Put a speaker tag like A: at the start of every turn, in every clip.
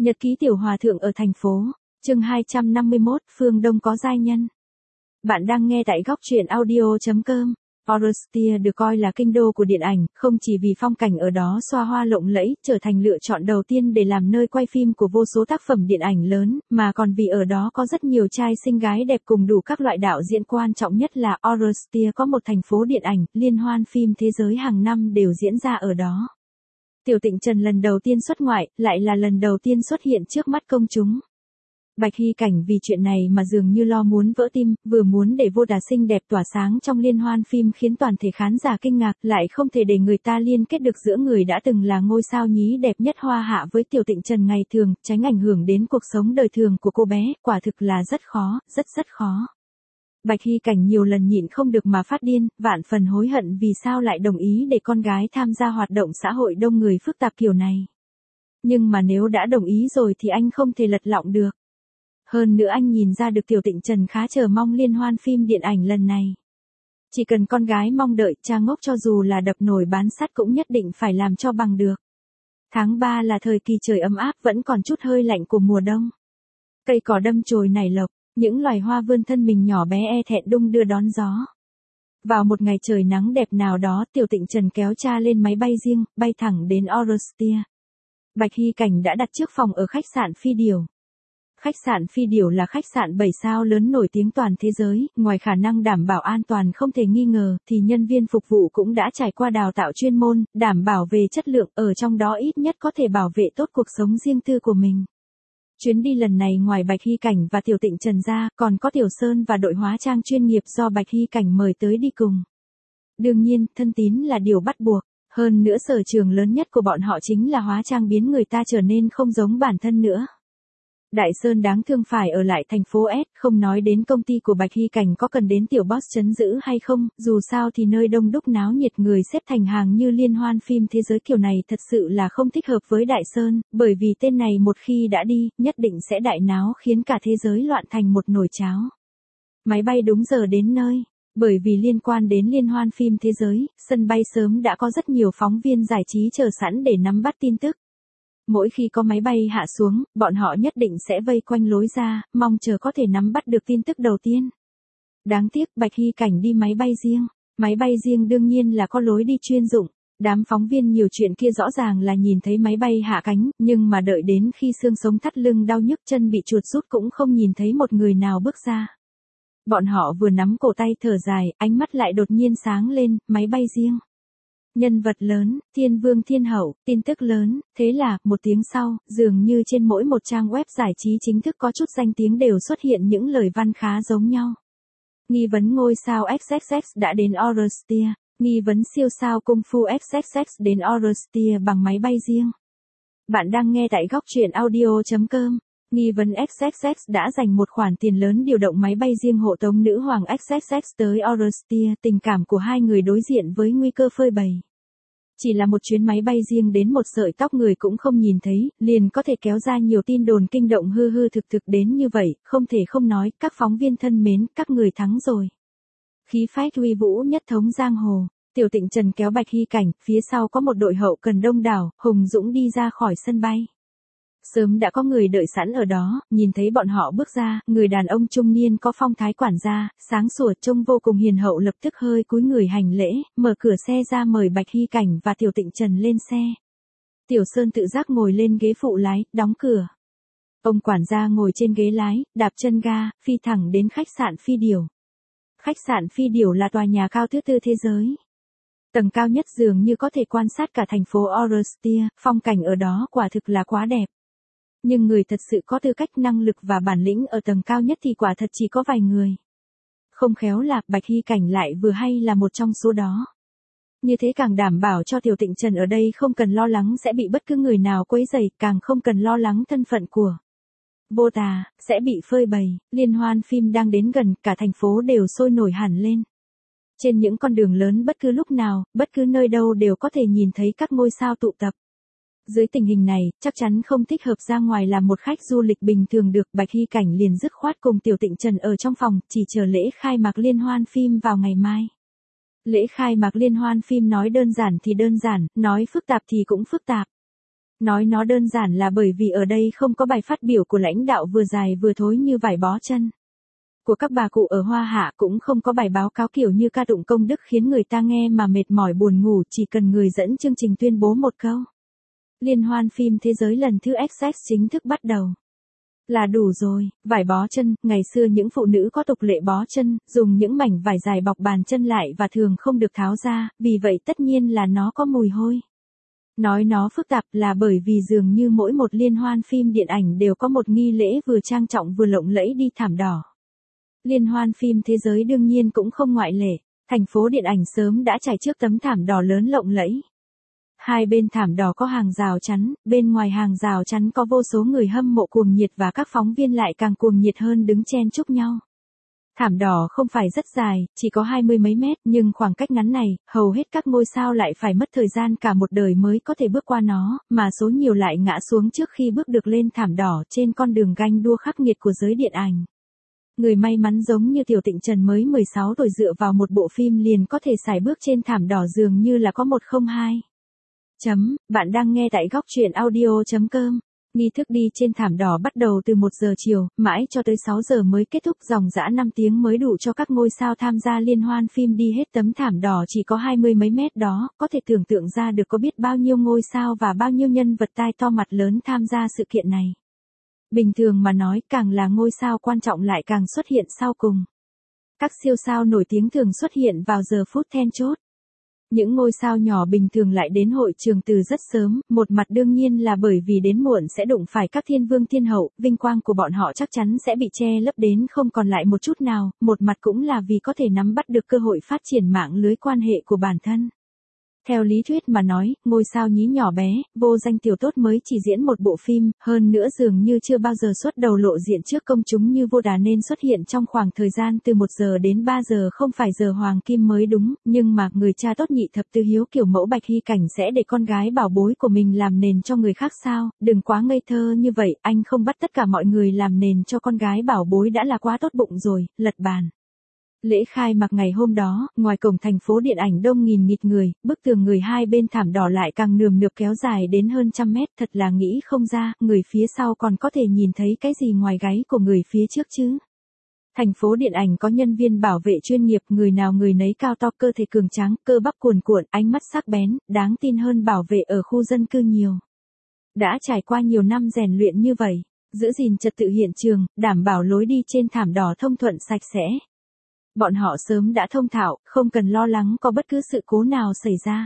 A: Nhật ký tiểu hòa thượng ở thành phố. Chương 251, phương Đông có giai nhân. Bạn đang nghe tại góc truyện audio.com. Orostia được coi là kinh đô của điện ảnh, không chỉ vì phong cảnh ở đó xoa hoa lộng lẫy, trở thành lựa chọn đầu tiên để làm nơi quay phim của vô số tác phẩm điện ảnh lớn, mà còn vì ở đó có rất nhiều trai xinh gái đẹp cùng đủ các loại đạo diễn, quan trọng nhất là Orostia có một thành phố điện ảnh, liên hoan phim thế giới hàng năm đều diễn ra ở đó. Tiểu Tịnh Trần lần đầu tiên xuất ngoại, lại là lần đầu tiên xuất hiện trước mắt công chúng. Bạch Hy Cảnh vì chuyện này mà dường như lo muốn vỡ tim, vừa muốn để vô đà xinh đẹp tỏa sáng trong liên hoan phim khiến toàn thể khán giả kinh ngạc, lại không thể để người ta liên kết được giữa người đã từng là ngôi sao nhí đẹp nhất hoa hạ với Tiểu Tịnh Trần ngày thường, tránh ảnh hưởng đến cuộc sống đời thường của cô bé, quả thực là rất khó, rất khó. Bạch Hy Cảnh nhiều lần nhịn không được mà phát điên, vạn phần hối hận vì sao lại đồng ý để con gái tham gia hoạt động xã hội đông người phức tạp kiểu này. Nhưng mà nếu đã đồng ý rồi thì anh không thể lật lọng được. Hơn nữa anh nhìn ra được Tiểu Tịnh Trần khá chờ mong liên hoan phim điện ảnh lần này. Chỉ cần con gái mong đợi, cha ngốc cho dù là đập nồi bán sắt cũng nhất định phải làm cho bằng được. Tháng 3 là thời kỳ trời ấm áp, vẫn còn chút hơi lạnh của mùa đông. Cây cỏ đâm chồi nảy lộc, những loài hoa vươn thân mình nhỏ bé e thẹn đung đưa đón gió. Vào một ngày trời nắng đẹp nào đó, Tiểu Tịnh Trần kéo cha lên máy bay riêng, bay thẳng đến Orostia. Bạch Hy Cảnh đã đặt trước phòng ở khách sạn Phi Điểu. Khách sạn Phi Điểu là khách sạn 7 sao lớn nổi tiếng toàn thế giới, ngoài khả năng đảm bảo an toàn không thể nghi ngờ, thì nhân viên phục vụ cũng đã trải qua đào tạo chuyên môn, đảm bảo về chất lượng, ở trong đó ít nhất có thể bảo vệ tốt cuộc sống riêng tư của mình. Chuyến đi lần này ngoài Bạch Hy Cảnh và Tiểu Tịnh Trần ra, còn có Tiểu Sơn và đội hóa trang chuyên nghiệp do Bạch Hy Cảnh mời tới đi cùng. Đương nhiên, thân tín là điều bắt buộc, hơn nữa sở trường lớn nhất của bọn họ chính là hóa trang biến người ta trở nên không giống bản thân nữa. Đại Sơn đáng thương phải ở lại thành phố S, không nói đến công ty của Bạch Hy Cảnh có cần đến tiểu boss trấn giữ hay không, dù sao thì nơi đông đúc náo nhiệt người xếp thành hàng như liên hoan phim thế giới kiểu này thật sự là không thích hợp với Đại Sơn, bởi vì tên này một khi đã đi, nhất định sẽ đại náo khiến cả thế giới loạn thành một nồi cháo. Máy bay đúng giờ đến nơi. Bởi vì liên quan đến liên hoan phim thế giới, sân bay sớm đã có rất nhiều phóng viên giải trí chờ sẵn để nắm bắt tin tức. Mỗi khi có máy bay hạ xuống, bọn họ nhất định sẽ vây quanh lối ra, mong chờ có thể nắm bắt được tin tức đầu tiên. Đáng tiếc Bạch Hy Cảnh đi máy bay riêng. Máy bay riêng đương nhiên là có lối đi chuyên dụng. Đám phóng viên nhiều chuyện kia rõ ràng là nhìn thấy máy bay hạ cánh, nhưng mà đợi đến khi xương sống thắt lưng đau nhức chân bị chuột rút cũng không nhìn thấy một người nào bước ra. Bọn họ vừa nắm cổ tay thở dài, ánh mắt lại đột nhiên sáng lên, máy bay riêng. Nhân vật lớn, thiên vương thiên hậu, tin tức lớn, thế là, một tiếng sau, dường như trên mỗi một trang web giải trí chính thức có chút danh tiếng đều xuất hiện những lời văn khá giống nhau. Nghi vấn ngôi sao XXX đã đến Orostia, nghi vấn siêu sao cung phu XXX đến Orostia bằng máy bay riêng. Bạn đang nghe tại góc truyện audio.com. Nghi vấn XXX đã dành một khoản tiền lớn điều động máy bay riêng hộ tống nữ hoàng XXX tới Orostia, tình cảm của hai người đối diện với nguy cơ phơi bày. Chỉ là một chuyến máy bay riêng đến một sợi tóc người cũng không nhìn thấy, liền có thể kéo ra nhiều tin đồn kinh động hư hư thực thực đến như vậy, không thể không nói, các phóng viên thân mến, các người thắng rồi. Khí phách uy vũ nhất thống giang hồ, Tiểu Tịnh Trần kéo Bạch Hy Cảnh, phía sau có một đội hậu cần đông đảo, hùng dũng đi ra khỏi sân bay. Sớm đã có người đợi sẵn ở đó, nhìn thấy bọn họ bước ra, người đàn ông trung niên có phong thái quản gia, sáng sủa trông vô cùng hiền hậu lập tức hơi cúi người hành lễ, mở cửa xe ra mời Bạch Hy Cảnh và Tiểu Tịnh Trần lên xe. Tiểu Sơn tự giác ngồi lên ghế phụ lái, đóng cửa. Ông quản gia ngồi trên ghế lái, đạp chân ga, phi thẳng đến khách sạn Phi Điểu. Khách sạn Phi Điểu là tòa nhà cao thứ tư thế giới. Tầng cao nhất dường như có thể quan sát cả thành phố Orostia, phong cảnh ở đó quả thực là quá đẹp. Nhưng người thật sự có tư cách năng lực và bản lĩnh ở tầng cao nhất thì quả thật chỉ có vài người. Không khéo là Bạch Hy Cảnh lại vừa hay là một trong số đó. Như thế càng đảm bảo cho Tiểu Tịnh Trần ở đây không cần lo lắng sẽ bị bất cứ người nào quấy rầy, càng không cần lo lắng thân phận của vô tà, sẽ bị phơi bày. Liên hoan phim đang đến gần, cả thành phố đều sôi nổi hẳn lên. Trên những con đường lớn bất cứ lúc nào, bất cứ nơi đâu đều có thể nhìn thấy các ngôi sao tụ tập. Dưới tình hình này, chắc chắn không thích hợp ra ngoài làm một khách du lịch bình thường được, Bạch Hy Cảnh liền dứt khoát cùng Tiểu Tịnh Trần ở trong phòng, chỉ chờ lễ khai mạc liên hoan phim vào ngày mai. Lễ khai mạc liên hoan phim nói đơn giản thì đơn giản, nói phức tạp thì cũng phức tạp. Nói nó đơn giản là bởi vì ở đây không có bài phát biểu của lãnh đạo vừa dài vừa thối như vải bó chân. Của các bà cụ ở Hoa Hạ cũng không có bài báo cáo kiểu như ca tụng công đức khiến người ta nghe mà mệt mỏi buồn ngủ, chỉ cần người dẫn chương trình tuyên bố một câu. Liên hoan phim thế giới lần thứ XX chính thức bắt đầu. Là đủ rồi, vải bó chân, ngày xưa những phụ nữ có tục lệ bó chân, dùng những mảnh vải dài bọc bàn chân lại và thường không được tháo ra, vì vậy tất nhiên là nó có mùi hôi. Nói nó phức tạp là bởi vì dường như mỗi một liên hoan phim điện ảnh đều có một nghi lễ vừa trang trọng vừa lộng lẫy đi thảm đỏ. Liên hoan phim thế giới đương nhiên cũng không ngoại lệ, thành phố điện ảnh sớm đã trải trước tấm thảm đỏ lớn lộng lẫy. Hai bên thảm đỏ có hàng rào chắn, bên ngoài hàng rào chắn có vô số người hâm mộ cuồng nhiệt và các phóng viên lại càng cuồng nhiệt hơn đứng chen chúc nhau. Thảm đỏ không phải rất dài, chỉ có 20 mấy mét, nhưng khoảng cách ngắn này, hầu hết các ngôi sao lại phải mất thời gian cả một đời mới có thể bước qua nó, mà số nhiều lại ngã xuống trước khi bước được lên thảm đỏ trên con đường ganh đua khắc nghiệt của giới điện ảnh. Người may mắn giống như Tiểu Tịnh Trần mới 16 tuổi dựa vào một bộ phim liền có thể sải bước trên thảm đỏ dường như là có 102. Bạn đang nghe tại góc truyện audio.com. Nghi thức đi trên thảm đỏ bắt đầu từ 1 giờ chiều, mãi cho tới 6 giờ mới kết thúc, dòng dã 5 tiếng mới đủ cho các ngôi sao tham gia liên hoan phim đi hết tấm thảm đỏ chỉ có 20 mấy mét đó, có thể tưởng tượng ra được có biết bao nhiêu ngôi sao và bao nhiêu nhân vật tai to mặt lớn tham gia sự kiện này. Bình thường mà nói, càng là ngôi sao quan trọng lại càng xuất hiện sau cùng. Các siêu sao nổi tiếng thường xuất hiện vào giờ phút then chốt. Những ngôi sao nhỏ bình thường lại đến hội trường từ rất sớm, một mặt đương nhiên là bởi vì đến muộn sẽ đụng phải các thiên vương thiên hậu, vinh quang của bọn họ chắc chắn sẽ bị che lấp đến không còn lại một chút nào, một mặt cũng là vì có thể nắm bắt được cơ hội phát triển mạng lưới quan hệ của bản thân. Theo lý thuyết mà nói, ngôi sao nhí nhỏ bé, vô danh tiểu tốt mới chỉ diễn một bộ phim, hơn nữa dường như chưa bao giờ xuất đầu lộ diện trước công chúng như Vô Đà nên xuất hiện trong khoảng thời gian từ 1 giờ đến 3 giờ không phải giờ hoàng kim mới đúng, nhưng mà người cha tốt nhị thập tứ hiếu kiểu mẫu Bạch Hy Cảnh sẽ để con gái bảo bối của mình làm nền cho người khác sao, đừng quá ngây thơ như vậy, anh không bắt tất cả mọi người làm nền cho con gái bảo bối đã là quá tốt bụng rồi, lật bàn. Lễ khai mạc ngày hôm đó, ngoài cổng thành phố điện ảnh đông nghìn nghịt người, bức tường người hai bên thảm đỏ lại càng nườm nượp kéo dài đến hơn 100 mét, thật là nghĩ không ra, người phía sau còn có thể nhìn thấy cái gì ngoài gáy của người phía trước chứ. Thành phố điện ảnh có nhân viên bảo vệ chuyên nghiệp, người nào người nấy cao to, cơ thể cường tráng, cơ bắp cuồn cuộn, ánh mắt sắc bén, đáng tin hơn bảo vệ ở khu dân cư nhiều. Đã trải qua nhiều năm rèn luyện như vậy, giữ gìn trật tự hiện trường, đảm bảo lối đi trên thảm đỏ thông thuận sạch sẽ. Bọn họ sớm đã thông thạo, không cần lo lắng có bất cứ sự cố nào xảy ra.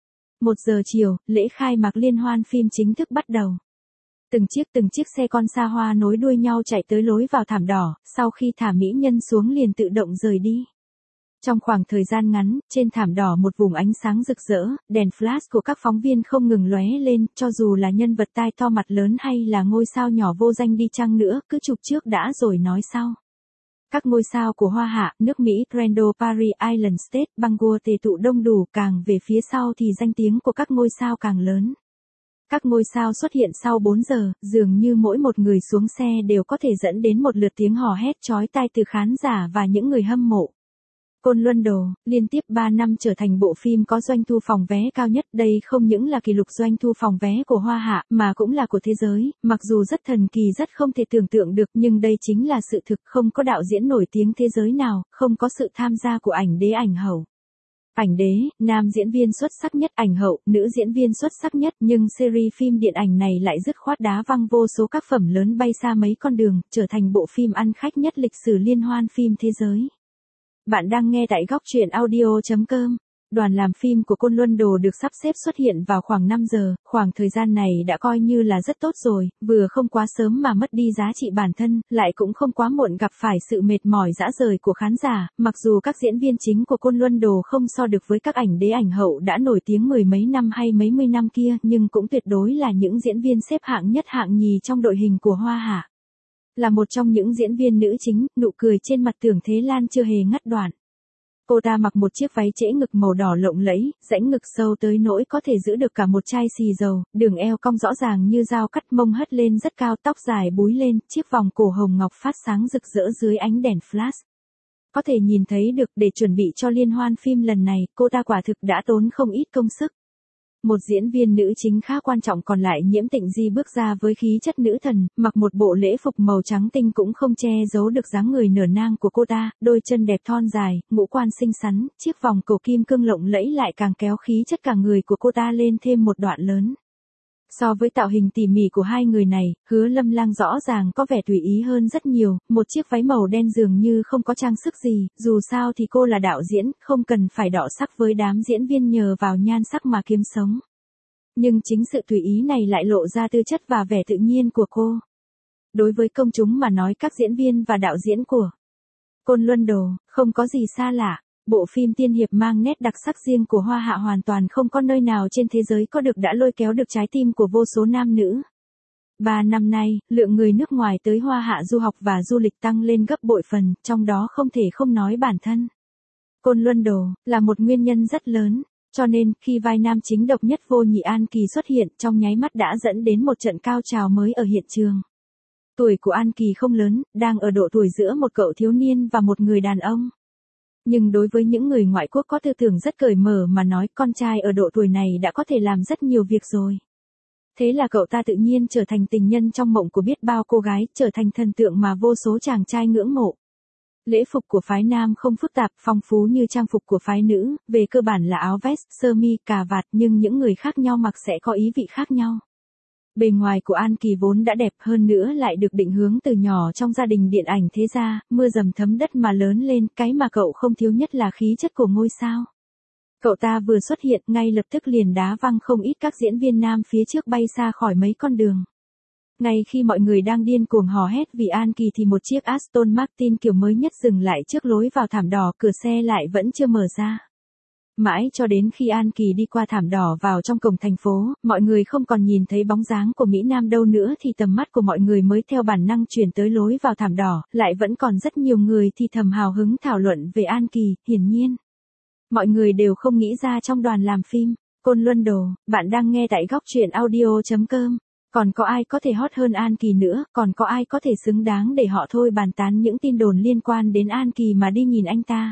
A: 1 giờ chiều, lễ khai mạc liên hoan phim chính thức bắt đầu. Từng chiếc xe con xa hoa nối đuôi nhau chạy tới lối vào thảm đỏ, sau khi thả mỹ nhân xuống liền tự động rời đi. Trong khoảng thời gian ngắn, trên thảm đỏ một vùng ánh sáng rực rỡ, đèn flash của các phóng viên không ngừng lóe lên, cho dù là nhân vật tai to mặt lớn hay là ngôi sao nhỏ vô danh đi chăng nữa, cứ chụp trước đã rồi nói sau. Các ngôi sao của Hoa Hạ, nước Mỹ, Brando, Paris, Island State, Bangor tề tụ đông đủ, càng về phía sau thì danh tiếng của các ngôi sao càng lớn. Các ngôi sao xuất hiện sau 4 giờ, dường như mỗi một người xuống xe đều có thể dẫn đến một lượt tiếng hò hét chói tai từ khán giả và những người hâm mộ. Côn Luân Đồ, liên tiếp 3 năm trở thành bộ phim có doanh thu phòng vé cao nhất, đây không những là kỷ lục doanh thu phòng vé của Hoa Hạ, mà cũng là của thế giới, mặc dù rất thần kỳ rất không thể tưởng tượng được, nhưng đây chính là sự thực, không có đạo diễn nổi tiếng thế giới nào, không có sự tham gia của ảnh đế ảnh hậu. Ảnh đế, nam diễn viên xuất sắc nhất, ảnh hậu, nữ diễn viên xuất sắc nhất, nhưng series phim điện ảnh này lại dứt khoát đá văng vô số các phẩm lớn bay xa mấy con đường, trở thành bộ phim ăn khách nhất lịch sử liên hoan phim thế giới. Bạn đang nghe tại góc truyện audio.com. Đoàn làm phim của Côn Luân Đồ được sắp xếp xuất hiện vào khoảng 5 giờ, khoảng thời gian này đã coi như là rất tốt rồi, vừa không quá sớm mà mất đi giá trị bản thân, lại cũng không quá muộn gặp phải sự mệt mỏi rã rời của khán giả, mặc dù các diễn viên chính của Côn Luân Đồ không so được với các ảnh đế ảnh hậu đã nổi tiếng mười mấy năm hay mấy mươi năm kia, nhưng cũng tuyệt đối là những diễn viên xếp hạng nhất hạng nhì trong đội hình của Hoa Hạ. Là một trong những diễn viên nữ chính, nụ cười trên mặt Tưởng Thế Lan chưa hề ngắt đoạn. Cô ta mặc một chiếc váy trễ ngực màu đỏ lộng lẫy, rãnh ngực sâu tới nỗi có thể giữ được cả một chai xì dầu, đường eo cong rõ ràng như dao cắt, mông hất lên rất cao, tóc dài búi lên, chiếc vòng cổ hồng ngọc phát sáng rực rỡ dưới ánh đèn flash. Có thể nhìn thấy được, để chuẩn bị cho liên hoan phim lần này, cô ta quả thực đã tốn không ít công sức. Một diễn viên nữ chính khá quan trọng còn lại Nhiễm Tịnh Di bước ra với khí chất nữ thần, mặc một bộ lễ phục màu trắng tinh cũng không che giấu được dáng người nở nang của cô ta, đôi chân đẹp thon dài, ngũ quan xinh xắn, chiếc vòng cổ kim cương lộng lẫy lại càng kéo khí chất cả người của cô ta lên thêm một đoạn lớn. So với tạo hình tỉ mỉ của hai người này, Hứa Lâm Lang rõ ràng có vẻ tùy ý hơn rất nhiều, một chiếc váy màu đen dường như không có trang sức gì, dù sao thì cô là đạo diễn, không cần phải đọ sắc với đám diễn viên nhờ vào nhan sắc mà kiếm sống. Nhưng chính sự tùy ý này lại lộ ra tư chất và vẻ tự nhiên của cô. Đối với công chúng mà nói các diễn viên và đạo diễn của Côn Luân Đồ, không có gì xa lạ. Bộ phim tiên hiệp mang nét đặc sắc riêng của Hoa Hạ hoàn toàn không có nơi nào trên thế giới có được đã lôi kéo được trái tim của vô số nam nữ. 3 năm nay, lượng người nước ngoài tới Hoa Hạ du học và du lịch tăng lên gấp bội phần, trong đó không thể không nói bản thân Côn Luân Đồ là một nguyên nhân rất lớn, cho nên khi vai nam chính độc nhất vô nhị An Kỳ xuất hiện trong nháy mắt đã dẫn đến một trận cao trào mới ở hiện trường. Tuổi của An Kỳ không lớn, đang ở độ tuổi giữa một cậu thiếu niên và một người đàn ông. Nhưng đối với những người ngoại quốc có tư tưởng rất cởi mở mà nói con trai ở độ tuổi này đã có thể làm rất nhiều việc rồi. Thế là cậu ta tự nhiên trở thành tình nhân trong mộng của biết bao cô gái, trở thành thần tượng mà vô số chàng trai ngưỡng mộ. Lễ phục của phái nam không phức tạp, phong phú như trang phục của phái nữ, về cơ bản là áo vest, sơ mi, cà vạt nhưng những người khác nhau mặc sẽ có ý vị khác nhau. Bề ngoài của An Kỳ vốn đã đẹp hơn nữa lại được định hướng từ nhỏ trong gia đình điện ảnh thế gia, mưa dầm thấm đất mà lớn lên, cái mà cậu không thiếu nhất là khí chất của ngôi sao. Cậu ta vừa xuất hiện ngay lập tức liền đá văng không ít các diễn viên nam phía trước bay xa khỏi mấy con đường. Ngay khi mọi người đang điên cuồng hò hét vì An Kỳ thì một chiếc Aston Martin kiểu mới nhất dừng lại trước lối vào thảm đỏ, cửa xe lại vẫn chưa mở ra. Mãi cho đến khi An Kỳ đi qua thảm đỏ vào trong cổng thành phố, mọi người không còn nhìn thấy bóng dáng của Mỹ Nam đâu nữa thì tầm mắt của mọi người mới theo bản năng chuyển tới lối vào thảm đỏ, lại vẫn còn rất nhiều người thì thầm hào hứng thảo luận về An Kỳ, hiển nhiên. Mọi người đều không nghĩ ra trong đoàn làm phim, Côn Luân Đồ, bạn đang nghe tại góc truyện audio.com. Còn có ai có thể hot hơn An Kỳ nữa, còn có ai có thể xứng đáng để họ thôi bàn tán những tin đồn liên quan đến An Kỳ mà đi nhìn anh ta.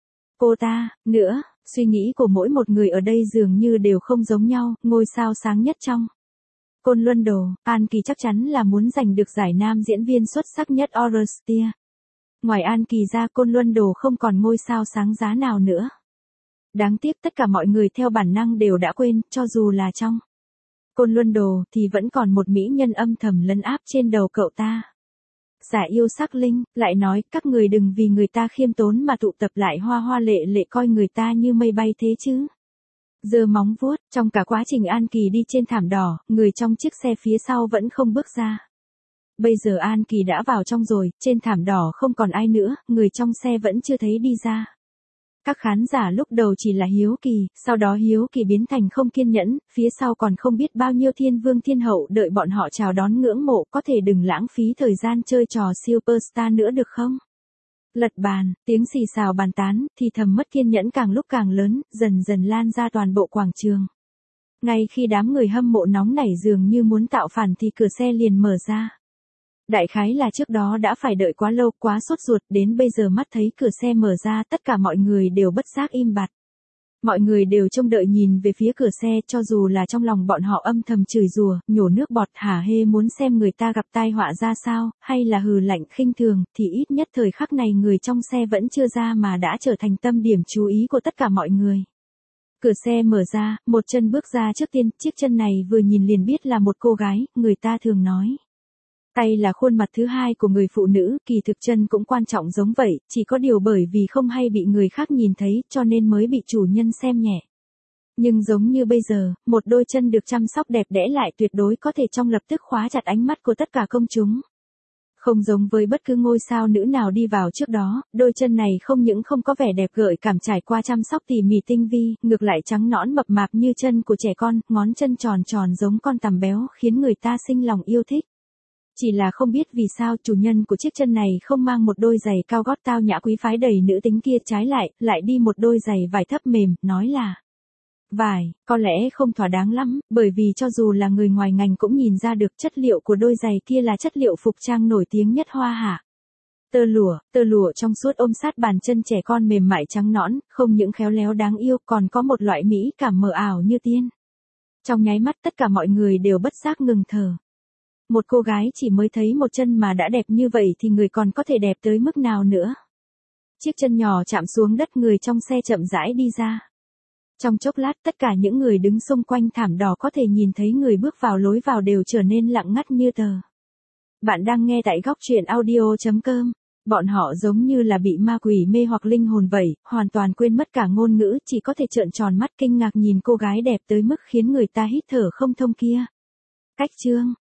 A: Cô ta, nữa. Suy nghĩ của mỗi một người ở đây dường như đều không giống nhau, ngôi sao sáng nhất trong Côn Luân Đồ, An Kỳ chắc chắn là muốn giành được giải nam diễn viên xuất sắc nhất Eurostar. Ngoài An Kỳ ra Côn Luân Đồ không còn ngôi sao sáng giá nào nữa. Đáng tiếc tất cả mọi người theo bản năng đều đã quên, cho dù là trong Côn Luân Đồ thì vẫn còn một mỹ nhân âm thầm lấn áp trên đầu cậu ta. Giả yêu sắc linh, lại nói các người đừng vì người ta khiêm tốn mà tụ tập lại hoa hoa lệ lệ coi người ta như mây bay thế chứ. Giơ móng vuốt, trong cả quá trình An Kỳ đi trên thảm đỏ, người trong chiếc xe phía sau vẫn không bước ra. Bây giờ An Kỳ đã vào trong rồi, trên thảm đỏ không còn ai nữa, người trong xe vẫn chưa thấy đi ra. Các khán giả lúc đầu chỉ là hiếu kỳ, sau đó hiếu kỳ biến thành không kiên nhẫn, phía sau còn không biết bao nhiêu thiên vương thiên hậu đợi bọn họ chào đón ngưỡng mộ, có thể đừng lãng phí thời gian chơi trò superstar nữa được không? Lật bàn, tiếng xì xào bàn tán, thì thầm mất kiên nhẫn càng lúc càng lớn, dần dần lan ra toàn bộ quảng trường. Ngay khi đám người hâm mộ nóng nảy dường như muốn tạo phản thì cửa xe liền mở ra. Đại khái là trước đó đã phải đợi quá lâu, quá sốt ruột, đến bây giờ mắt thấy cửa xe mở ra tất cả mọi người đều bất giác im bặt. Mọi người đều trông đợi nhìn về phía cửa xe cho dù là trong lòng bọn họ âm thầm chửi rủa, nhổ nước bọt hả hê muốn xem người ta gặp tai họa ra sao, hay là hừ lạnh khinh thường, thì ít nhất thời khắc này người trong xe vẫn chưa ra mà đã trở thành tâm điểm chú ý của tất cả mọi người. Cửa xe mở ra, một chân bước ra trước tiên, chiếc chân này vừa nhìn liền biết là một cô gái, người ta thường nói. Tay là khuôn mặt thứ hai của người phụ nữ, kỳ thực chân cũng quan trọng giống vậy, chỉ có điều bởi vì không hay bị người khác nhìn thấy cho nên mới bị chủ nhân xem nhẹ. Nhưng giống như bây giờ, một đôi chân được chăm sóc đẹp đẽ lại tuyệt đối có thể trong lập tức khóa chặt ánh mắt của tất cả công chúng. Không giống với bất cứ ngôi sao nữ nào đi vào trước đó, đôi chân này không những không có vẻ đẹp gợi cảm trải qua chăm sóc tỉ mỉ tinh vi, ngược lại trắng nõn mập mạp như chân của trẻ con, ngón chân tròn tròn giống con tằm béo khiến người ta sinh lòng yêu thích. Chỉ là không biết vì sao chủ nhân của chiếc chân này không mang một đôi giày cao gót tao nhã quý phái đầy nữ tính kia, trái lại đi một đôi giày vải thấp mềm, nói là vải, có lẽ không thỏa đáng lắm, bởi vì cho dù là người ngoài ngành cũng nhìn ra được chất liệu của đôi giày kia là chất liệu phục trang nổi tiếng nhất Hoa Hạ. Tơ lụa trong suốt ôm sát bàn chân trẻ con mềm mại trắng nõn, không những khéo léo đáng yêu còn có một loại mỹ cảm mờ ảo như tiên. Trong nháy mắt tất cả mọi người đều bất giác ngừng thở. Một cô gái chỉ mới thấy một chân mà đã đẹp như vậy thì người còn có thể đẹp tới mức nào nữa. Chiếc chân nhỏ chạm xuống đất, người trong xe chậm rãi đi ra. Trong chốc lát tất cả những người đứng xung quanh thảm đỏ có thể nhìn thấy người bước vào lối vào đều trở nên lặng ngắt như tờ. Bạn đang nghe tại góc truyện audio.com. Bọn họ giống như là bị ma quỷ mê hoặc linh hồn vậy, hoàn toàn quên mất cả ngôn ngữ, chỉ có thể trợn tròn mắt kinh ngạc nhìn cô gái đẹp tới mức khiến người ta hít thở không thông kia. Cách chương